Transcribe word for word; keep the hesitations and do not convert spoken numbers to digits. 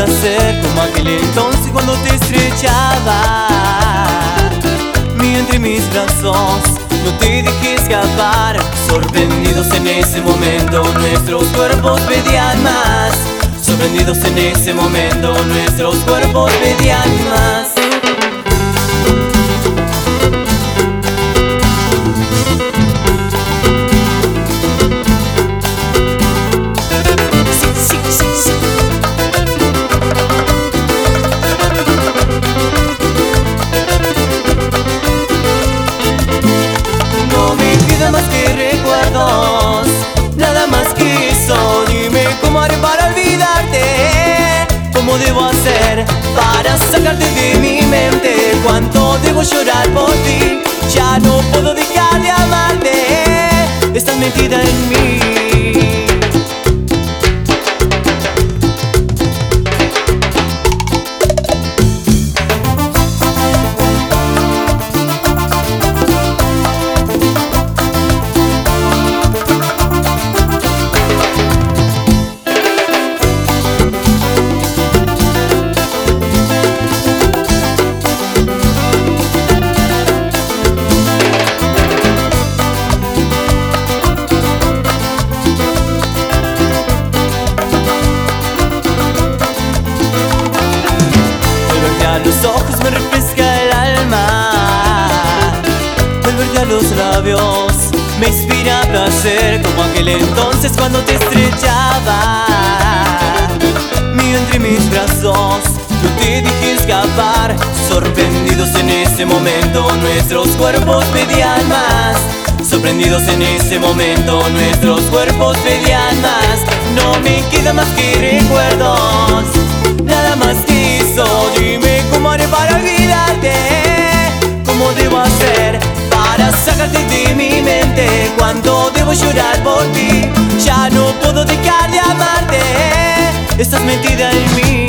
placer como aquel entonces cuando te estrechaba. Mío entre mis brazos, no te dejé escapar. Sorprendidos en ese momento, nuestros cuerpos pedían más. Sorprendidos en ese momento, nuestros cuerpos pedían más. Más que recuerdos, nada más que eso. Dime cómo haré para olvidarte, cómo debo hacer para sacarte de mi mente. Cuánto debo llorar por ti, ya no puedo dejar de amarte. Estás metida en mí. Los ojos me refresca el alma, el verte a los labios me inspira placer como aquel entonces cuando te estrechaba. Mío entre mis brazos, no te dejé escapar. Sorprendidos en ese momento, nuestros cuerpos pedían más. Sorprendidos en ese momento, nuestros cuerpos pedían más. No me queda más que recuerdos, nada más que eso. Dime cómo haré para olvidarte, cómo debo hacer para sacarte de mi mente. Cuánto debo llorar por ti, ya no puedo dejar de amarte. Estás metida en mí.